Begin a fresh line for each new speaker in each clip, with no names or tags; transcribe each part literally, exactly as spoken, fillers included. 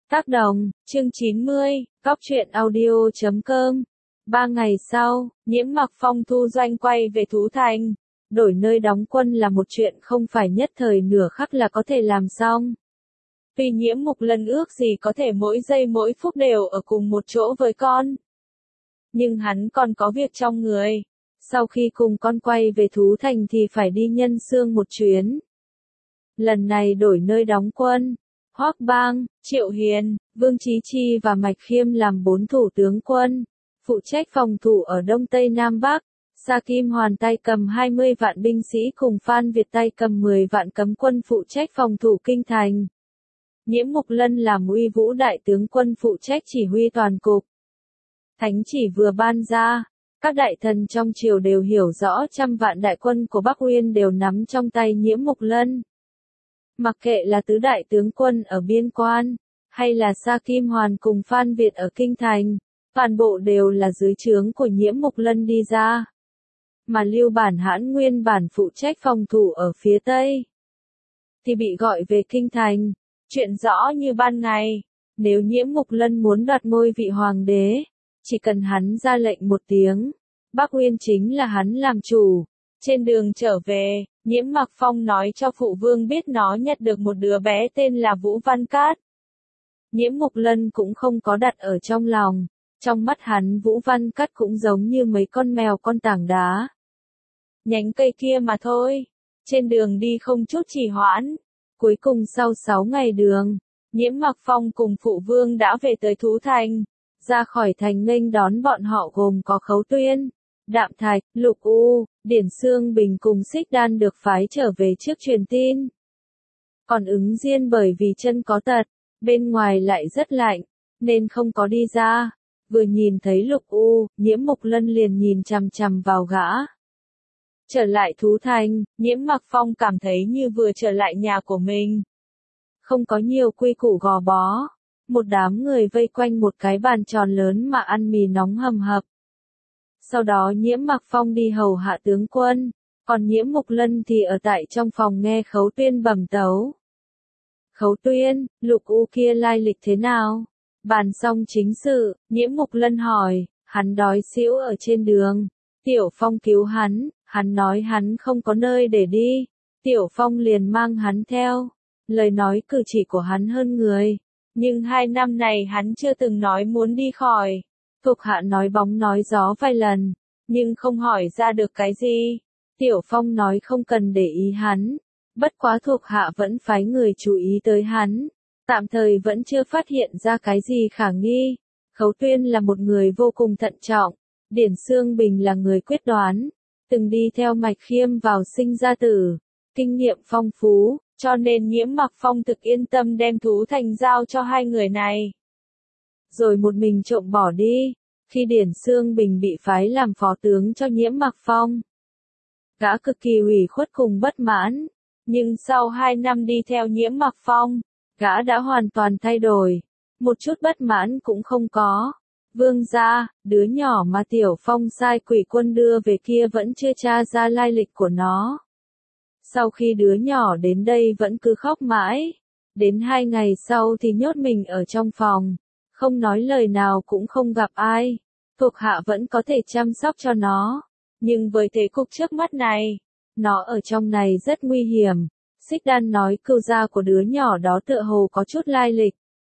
Tác đồng, chương chín mươi, góc truyện audio chấm com. Ba ngày sau, Nhiễm Mặc Phong thu doanh quay về Thú Thành. Đổi nơi đóng quân là một chuyện không phải nhất thời nửa khắc là có thể làm xong. Tuy Nhiễm Mục Lân ước gì có thể mỗi giây mỗi phút đều ở cùng một chỗ với con. Nhưng hắn còn có việc trong người. Sau khi cùng con quay về Thú Thành thì phải đi Nhân Xương một chuyến. Lần này đổi nơi đóng quân. Hoắc Bang, Triệu Hiền, Vương Chí Chi và Mạch Khiêm làm bốn thủ tướng quân, phụ trách phòng thủ ở Đông Tây Nam Bắc. Sa Kim Hoàn tay cầm hai mươi vạn binh sĩ cùng Phan Việt tay cầm mười vạn cấm quân phụ trách phòng thủ kinh thành. Nhiễm Mục Lân làm uy vũ đại tướng quân phụ trách chỉ huy toàn cục. Thánh chỉ vừa ban ra, các đại thần trong triều đều hiểu rõ trăm vạn đại quân của Bắc Uyên đều nắm trong tay Nhiễm Mục Lân. Mặc kệ là tứ đại tướng quân ở biên quan, hay là Sa Kim Hoàn cùng Phan Việt ở kinh thành, toàn bộ đều là dưới trướng của Nhiễm Mục Lân đi ra. Mà Lưu Bản Hãn nguyên bản phụ trách phòng thủ ở phía Tây, thì bị gọi về kinh thành, chuyện rõ như ban ngày, nếu Nhiễm Mục Lân muốn đoạt ngôi vị hoàng đế, chỉ cần hắn ra lệnh một tiếng, Bắc Uyên chính là hắn làm chủ. Trên đường trở về, Nhiễm Mặc Phong nói cho phụ vương biết nó nhặt được một đứa bé tên là Vũ Văn Cát. Nhiễm Mục Lân cũng không có đặt ở trong lòng, trong mắt hắn Vũ Văn Cát cũng giống như mấy con mèo con tảng đá. Nhánh cây kia mà thôi, trên đường đi không chút trì hoãn. Cuối cùng sau sáu ngày đường, Nhiễm Mặc Phong cùng phụ vương đã về tới Thú Thành. Ra khỏi thành nghênh đón bọn họ gồm có Khấu Tuyên, Đạm Thạch, Lục U, Điển Xương Bình cùng Xích Đan được phái trở về trước truyền tin. Còn Ứng Diên bởi vì chân có tật, bên ngoài lại rất lạnh, nên không có đi ra. Vừa nhìn thấy Lục U, Nhiễm Mục Lân liền nhìn chằm chằm vào gã. Trở lại Thú Thành, Nhiễm Mặc Phong cảm thấy như vừa trở lại nhà của mình. Không có nhiều quy củ gò bó. Một đám người vây quanh một cái bàn tròn lớn mà ăn mì nóng hầm hập. Sau đó Nhiễm Mặc Phong đi hầu hạ tướng quân, còn Nhiễm Mục Lân thì ở tại trong phòng nghe Khấu Tuyên bẩm tấu. Khấu Tuyên, Lục U kia lai lịch thế nào? Bàn xong chính sự, Nhiễm Mục Lân hỏi, hắn đói xỉu ở trên đường. Tiểu Phong cứu hắn, hắn nói hắn không có nơi để đi. Tiểu Phong liền mang hắn theo. Lời nói cử chỉ của hắn hơn người. Nhưng hai năm này hắn chưa từng nói muốn đi khỏi. Thuộc hạ nói bóng nói gió vài lần, nhưng không hỏi ra được cái gì. Tiểu Phong nói không cần để ý hắn. Bất quá thuộc hạ vẫn phái người chú ý tới hắn. Tạm thời vẫn chưa phát hiện ra cái gì khả nghi. Khấu Tuyên là một người vô cùng thận trọng. Điển Xương Bình là người quyết đoán. Từng đi theo Mạch Khiêm vào sinh ra tử. Kinh nghiệm phong phú. Cho nên Nhiễm Mặc Phong thực yên tâm đem Thú Thành giao cho hai người này. Rồi một mình trộm bỏ đi. Khi Điển Xương Bình bị phái làm phó tướng cho Nhiễm Mặc Phong, gã cực kỳ ủy khuất cùng bất mãn. Nhưng sau hai năm đi theo Nhiễm Mặc Phong, gã đã hoàn toàn thay đổi. Một chút bất mãn cũng không có. Vương gia, đứa nhỏ mà Tiểu Phong sai quỷ quân đưa về kia vẫn chưa tra ra lai lịch của nó. Sau khi đứa nhỏ đến đây vẫn cứ khóc mãi. Đến hai ngày sau thì nhốt mình ở trong phòng. Không nói lời nào cũng không gặp ai. Thuộc hạ vẫn có thể chăm sóc cho nó. Nhưng với thế cục trước mắt này, nó ở trong này rất nguy hiểm. Xích Đan nói cưu gia của đứa nhỏ đó tựa hồ có chút lai lịch.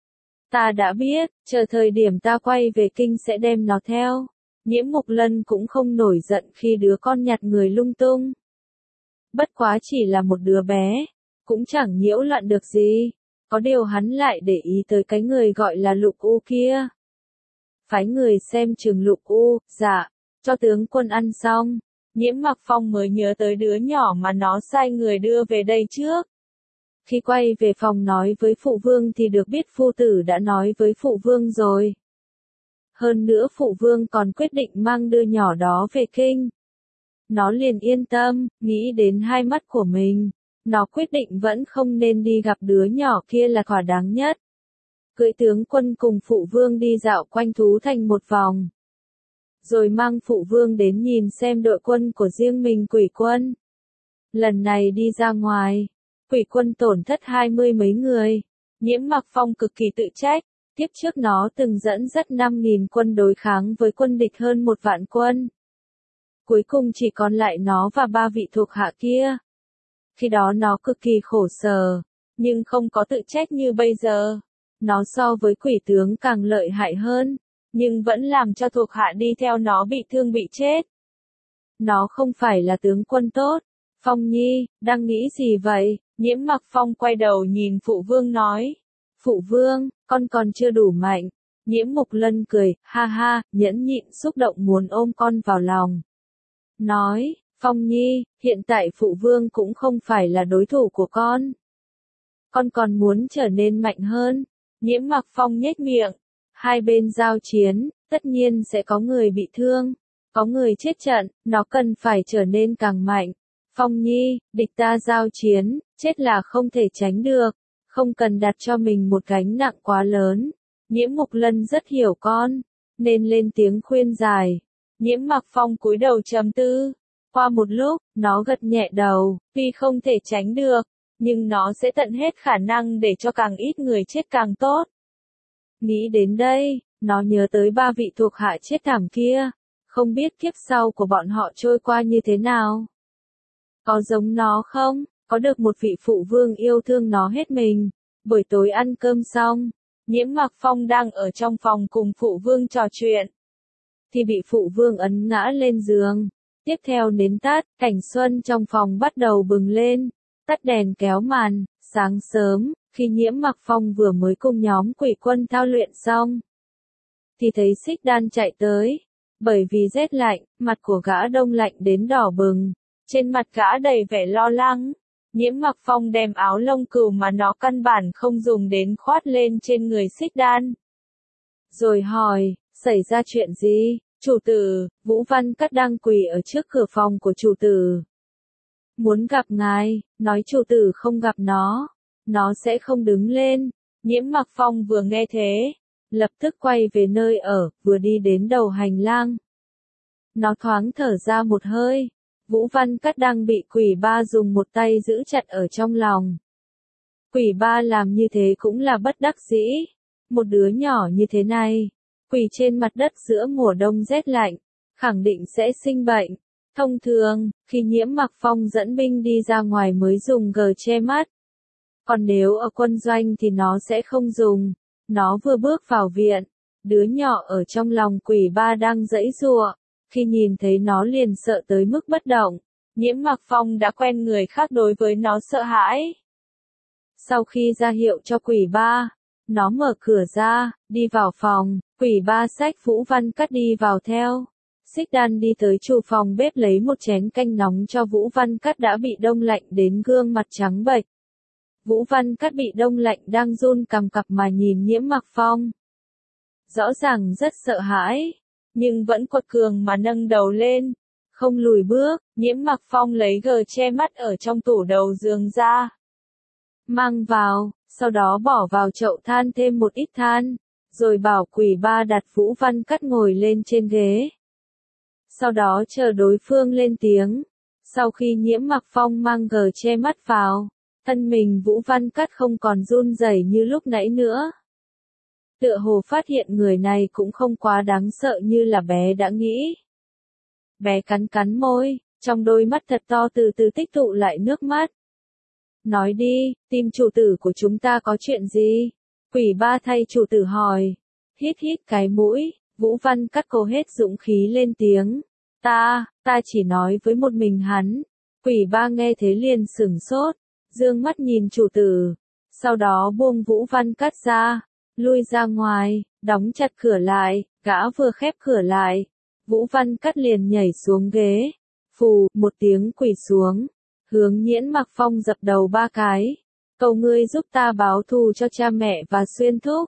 Ta đã biết, chờ thời điểm ta quay về kinh sẽ đem nó theo. Nhiễm Mục Lân cũng không nổi giận khi đứa con nhặt người lung tung. Bất quá chỉ là một đứa bé, cũng chẳng nhiễu loạn được gì. Có điều hắn lại để ý tới cái người gọi là Lục U kia. Phái người xem chừng Lục U, dạ, cho tướng quân ăn xong. Nhiễm Mặc Phong mới nhớ tới đứa nhỏ mà nó sai người đưa về đây trước. Khi quay về phòng nói với phụ vương thì được biết phu tử đã nói với phụ vương rồi. Hơn nữa phụ vương còn quyết định mang đứa nhỏ đó về kinh. Nó liền yên tâm, nghĩ đến hai mắt của mình. Nó quyết định vẫn không nên đi gặp đứa nhỏ kia là thỏa đáng nhất. Cưỡi tướng quân cùng phụ vương đi dạo quanh Thú Thành một vòng. Rồi mang phụ vương đến nhìn xem đội quân của riêng mình Quỷ quân. Lần này đi ra ngoài, Quỷ quân tổn thất hai mươi mấy người. Nhiễm Mặc Phong cực kỳ tự trách, kiếp trước nó từng dẫn dắt năm nghìn quân đối kháng với quân địch hơn một vạn quân. Cuối cùng chỉ còn lại nó và ba vị thuộc hạ kia. Khi đó nó cực kỳ khổ sở, nhưng không có tự trách như bây giờ. Nó so với quỷ tướng càng lợi hại hơn, nhưng vẫn làm cho thuộc hạ đi theo nó bị thương bị chết. Nó không phải là tướng quân tốt. Phong Nhi, đang nghĩ gì vậy? Nhiễm Mặc Phong quay đầu nhìn Phụ Vương nói. Phụ Vương, con còn chưa đủ mạnh. Nhiễm Mục Lân cười, ha ha, nhẫn nhịn xúc động muốn ôm con vào lòng. Nói, Phong Nhi, hiện tại Phụ Vương cũng không phải là đối thủ của con. Con còn muốn trở nên mạnh hơn. Nhiễm Mặc Phong nhếch miệng. Hai bên giao chiến, tất nhiên sẽ có người bị thương, có người chết trận, nó cần phải trở nên càng mạnh. Phong Nhi, địch ta giao chiến, chết là không thể tránh được, không cần đặt cho mình một gánh nặng quá lớn. Nhiễm Mục Lân rất hiểu con, nên lên tiếng khuyên giải. Nhiễm Mặc Phong cúi đầu trầm tư. Qua một lúc, nó gật nhẹ đầu, tuy không thể tránh được, nhưng nó sẽ tận hết khả năng để cho càng ít người chết càng tốt. Nghĩ đến đây, nó nhớ tới ba vị thuộc hạ chết thảm kia, không biết kiếp sau của bọn họ trôi qua như thế nào. Có giống nó không? Có được một vị phụ vương yêu thương nó hết mình. Buổi tối ăn cơm xong, Nhiễm Mặc Phong đang ở trong phòng cùng phụ vương trò chuyện, thì bị phụ vương ấn ngã lên giường. Tiếp theo nến tắt, cảnh xuân trong phòng bắt đầu bừng lên, tắt đèn kéo màn. Sáng sớm, khi Nhiễm Mặc Phong vừa mới cùng nhóm quỷ quân thao luyện xong, thì thấy Xích Đan chạy tới. Bởi vì rét lạnh, mặt của gã đông lạnh đến đỏ bừng, trên mặt gã đầy vẻ lo lắng. Nhiễm Mặc Phong đem áo lông cừu mà nó căn bản không dùng đến khoát lên trên người Xích Đan. Rồi hỏi, xảy ra chuyện gì? Chủ tử, Vũ Văn Cắt đang quỳ ở trước cửa phòng của chủ tử. Muốn gặp ngài, nói chủ tử không gặp nó, nó sẽ không đứng lên. Nhiễm Mặc Phong vừa nghe thế, lập tức quay về nơi ở, vừa đi đến đầu hành lang. Nó thoáng thở ra một hơi. Vũ Văn Cắt đang bị quỷ ba dùng một tay giữ chặt ở trong lòng. Quỷ ba làm như thế cũng là bất đắc dĩ. Một đứa nhỏ như thế này, quỳ trên mặt đất giữa mùa đông rét lạnh, khẳng định sẽ sinh bệnh. Thông thường, khi Nhiễm Mặc Phong dẫn binh đi ra ngoài mới dùng gờ che mắt. Còn nếu ở quân doanh thì nó sẽ không dùng. Nó vừa bước vào viện, đứa nhỏ ở trong lòng quỷ ba đang giãy giụa. Khi nhìn thấy nó liền sợ tới mức bất động. Nhiễm Mặc Phong đã quen người khác đối với nó sợ hãi. Sau khi ra hiệu cho quỷ ba, nó mở cửa ra, đi vào phòng. Quỷ ba xách Vũ Văn Cắt đi vào theo. Xích Đan đi tới chủ phòng bếp lấy một chén canh nóng cho Vũ Văn Cắt đã bị đông lạnh đến gương mặt trắng bệch. Vũ Văn Cắt bị đông lạnh đang run cằm cặp mà nhìn Nhiễm Mặc Phong. Rõ ràng rất sợ hãi, nhưng vẫn quật cường mà nâng đầu lên, không lùi bước. Nhiễm Mặc Phong lấy gờ che mắt ở trong tủ đầu giường ra, mang vào, sau đó bỏ vào chậu than thêm một ít than, rồi bảo quỷ ba đặt Vũ Văn Cắt ngồi lên trên ghế. Sau đó chờ đối phương lên tiếng. Sau khi Nhiễm Mặc Phong mang gờ che mắt vào, thân mình Vũ Văn Cắt không còn run rẩy như lúc nãy nữa. Tựa hồ phát hiện người này cũng không quá đáng sợ như là bé đã nghĩ. Bé cắn cắn môi, trong đôi mắt thật to từ từ tích tụ lại nước mắt. Nói đi, tìm chủ tử của chúng ta có chuyện gì? Quỷ ba thay chủ tử hỏi. Hít hít cái mũi, Vũ Văn Cắt cố hết dũng khí lên tiếng. Ta, ta chỉ nói với một mình hắn. Quỷ ba nghe thế liền sửng sốt, dương mắt nhìn chủ tử. Sau đó buông Vũ Văn Cắt ra, lui ra ngoài, đóng chặt cửa lại. Gã vừa khép cửa lại, Vũ Văn Cắt liền nhảy xuống ghế. Phù, một tiếng quỳ xuống, hướng Nhiễm Mặc Phong dập đầu ba cái. Cầu ngươi giúp ta báo thù cho cha mẹ và Xuyên thúc.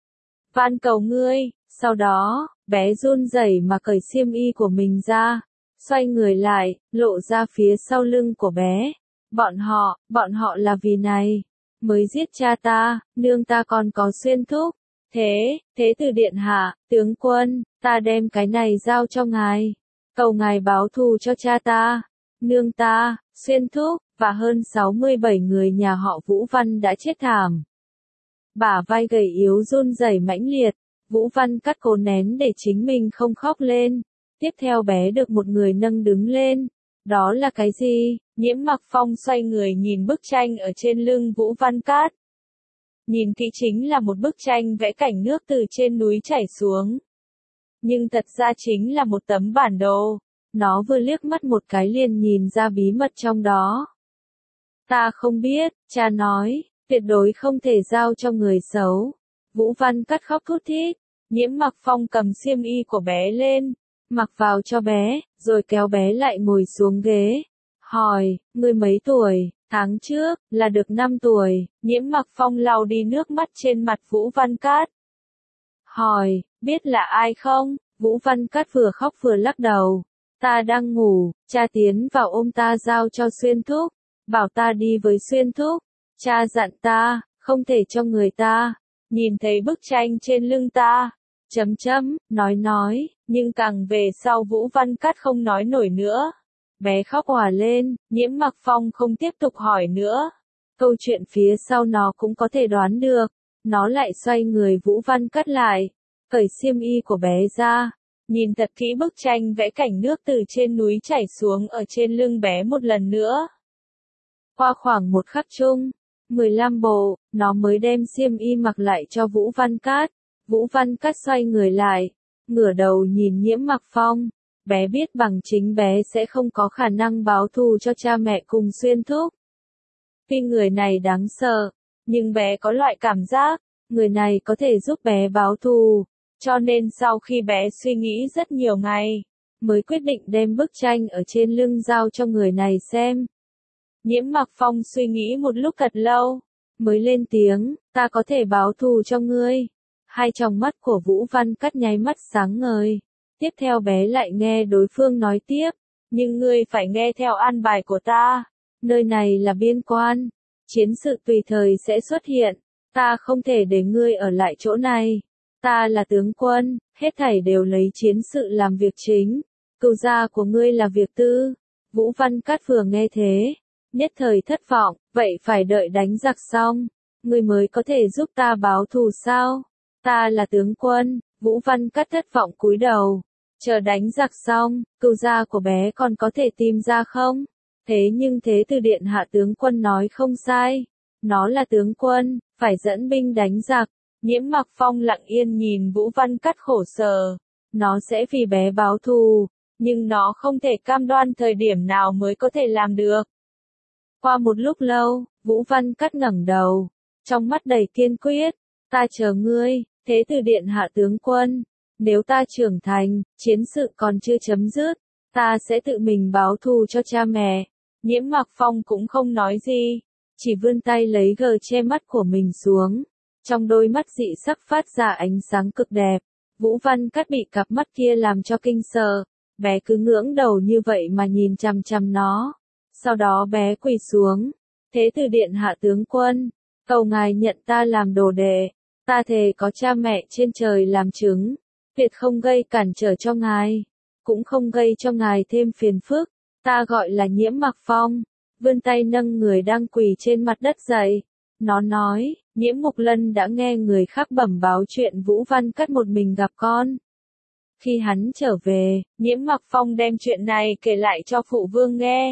Van cầu ngươi. Sau đó, bé run rẩy mà cởi xiêm y của mình ra, xoay người lại, lộ ra phía sau lưng của bé. Bọn họ, bọn họ là vì này, mới giết cha ta, nương ta còn có Xuyên thúc. Thế, thế tử điện hạ, tướng quân, ta đem cái này giao cho ngài. Cầu ngài báo thù cho cha ta, nương ta, Xuyên thúc, và hơn sáu mươi bảy người nhà họ Vũ Văn đã chết thảm. bả vai gầy yếu run rẩy mãnh liệt. Vũ Văn Cát cố nén để chính mình không khóc lên. Tiếp theo bé được một người nâng đứng lên. Đó là cái gì? Nhiễm Mặc Phong xoay người nhìn bức tranh ở trên lưng Vũ Văn Cát. Nhìn kỹ chính là một bức tranh vẽ cảnh nước từ trên núi chảy xuống. Nhưng thật ra chính là một tấm bản đồ. Nó vừa liếc mắt một cái liền nhìn ra bí mật trong đó. Ta không biết, cha nói, tuyệt đối không thể giao cho người xấu. Vũ Văn Cát khóc thút thít. Nhiễm Mặc Phong cầm xiêm y của bé lên, mặc vào cho bé, rồi kéo bé lại ngồi xuống ghế. Hỏi, ngươi mấy tuổi? Tháng trước, là được năm tuổi. Nhiễm Mặc Phong lau đi nước mắt trên mặt Vũ Văn Cát. Hỏi, biết là ai không? Vũ Văn Cát vừa khóc vừa lắc đầu. Ta đang ngủ, cha tiến vào ôm ta giao cho Xuyên Thúc. Bảo ta đi với Xuyên Thúc. Cha dặn ta, không thể cho người ta. Nhìn thấy bức tranh trên lưng ta. Chấm chấm, nói nói, nhưng càng về sau Vũ Văn Cát không nói nổi nữa. Bé khóc òa lên, Nhiễm Mặc Phong không tiếp tục hỏi nữa. Câu chuyện phía sau nó cũng có thể đoán được. Nó lại xoay người Vũ Văn Cát lại, cởi xiêm y của bé ra. Nhìn thật kỹ bức tranh vẽ cảnh nước từ trên núi chảy xuống ở trên lưng bé một lần nữa. Qua khoảng một khắc chung, mười lăm bộ, nó mới đem xiêm y mặc lại cho Vũ Văn Cát. Vũ Văn Cát xoay người lại, ngửa đầu nhìn Nhiễm Mặc Phong. Bé biết bằng chính bé sẽ không có khả năng báo thù cho cha mẹ cùng Xuyên Thúc. Tuy người này đáng sợ, nhưng bé có loại cảm giác, người này có thể giúp bé báo thù. Cho nên sau khi bé suy nghĩ rất nhiều ngày, mới quyết định đem bức tranh ở trên lưng giao cho người này xem. Nhiễm Mặc Phong suy nghĩ một lúc thật lâu, mới lên tiếng, ta có thể báo thù cho ngươi. Hai tròng mắt của Vũ Văn Cát nháy mắt sáng ngời. Tiếp theo bé lại nghe đối phương nói tiếp, nhưng ngươi phải nghe theo an bài của ta. Nơi này là biên quan, chiến sự tùy thời sẽ xuất hiện, ta không thể để ngươi ở lại chỗ này. Ta là tướng quân, hết thảy đều lấy chiến sự làm việc chính, cừu gia của ngươi là việc tư. Vũ Văn Cát vừa nghe thế, nhất thời thất vọng, vậy phải đợi đánh giặc xong, ngươi mới có thể giúp ta báo thù sao? Ta là tướng quân. Vũ Văn Cát thất vọng cúi đầu. Chờ đánh giặc xong, cừu gia của bé còn có thể tìm ra không? Thế nhưng Thế Tử Điện hạ tướng quân nói không sai. Nó là tướng quân, phải dẫn binh đánh giặc. Nhiễm Mặc Phong lặng yên nhìn Vũ Văn Cát khổ sở. Nó sẽ vì bé báo thù, nhưng nó không thể cam đoan thời điểm nào mới có thể làm được. Qua một lúc lâu, Vũ Văn Cát ngẩng đầu, trong mắt đầy kiên quyết. Ta chờ ngươi, Thế Tử Điện hạ tướng quân. Nếu ta trưởng thành, chiến sự còn chưa chấm dứt, ta sẽ tự mình báo thù cho cha mẹ. Nhiễm Mặc Phong cũng không nói gì, chỉ vươn tay lấy gờ che mắt của mình xuống. Trong đôi mắt dị sắc phát ra ánh sáng cực đẹp. Vũ Văn Cát bị cặp mắt kia làm cho kinh sợ. Bé cứ ngưỡng đầu như vậy mà nhìn chằm chằm nó. Sau đó bé quỳ xuống. Thế Tử Điện hạ tướng quân, cầu ngài nhận ta làm đồ đệ. Ta thề có cha mẹ trên trời làm chứng, tuyệt không gây cản trở cho ngài, cũng không gây cho ngài thêm phiền phức. Ta gọi là Nhiễm Mặc Phong. Vươn tay nâng người đang quỳ trên mặt đất dậy. Nó nói, Nhiễm Mục Lân đã nghe người khác bẩm báo chuyện Vũ Văn Cát một mình gặp con. Khi hắn trở về, Nhiễm Mặc Phong đem chuyện này kể lại cho Phụ Vương nghe.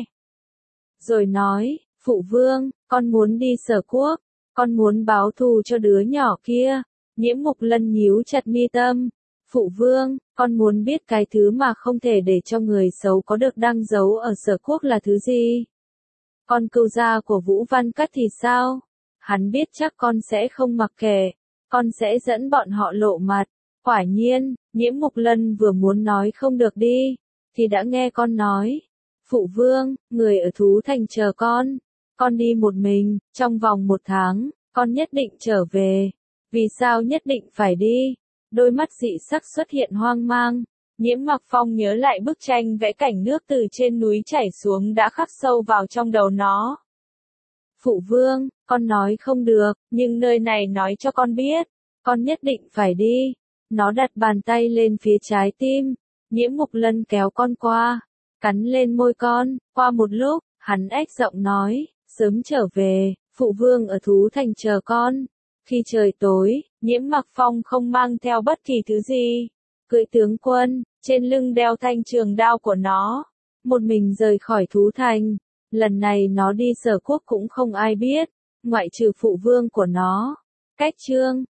Rồi nói, Phụ Vương, con muốn đi Sở Quốc, con muốn báo thù cho đứa nhỏ kia. Nhiễm Mục Lân nhíu chặt mi tâm. Phụ Vương, con muốn biết cái thứ mà không thể để cho người xấu có được đang giấu ở Sở Quốc là thứ gì? Con cừu gia của Vũ Văn Cát thì sao? Hắn biết chắc con sẽ không mặc kệ, con sẽ dẫn bọn họ lộ mặt. Quả nhiên, Nhiễm Mục Lân vừa muốn nói không được đi, thì đã nghe con nói. Phụ Vương, người ở Thú Thành chờ con. Con đi một mình, trong vòng một tháng, con nhất định trở về. Vì sao nhất định phải đi? Đôi mắt dị sắc xuất hiện hoang mang. Nhiễm Mặc Phong nhớ lại bức tranh vẽ cảnh nước từ trên núi chảy xuống đã khắc sâu vào trong đầu nó. Phụ Vương, con nói không được, nhưng nơi này nói cho con biết, con nhất định phải đi. Nó đặt bàn tay lên phía trái tim. Nhiễm Mục Lân kéo con qua, cắn lên môi con. Qua một lúc, hắn ếch giọng nói, sớm trở về, Phụ Vương ở Thú Thành chờ con. Khi trời tối, Nhiễm Mặc Phong không mang theo bất kỳ thứ gì. Cưỡi tướng quân, trên lưng đeo thanh trường đao của nó. Một mình rời khỏi thú thành. Lần này nó đi Sở Quốc cũng không ai biết, ngoại trừ phụ vương của nó. Cách chương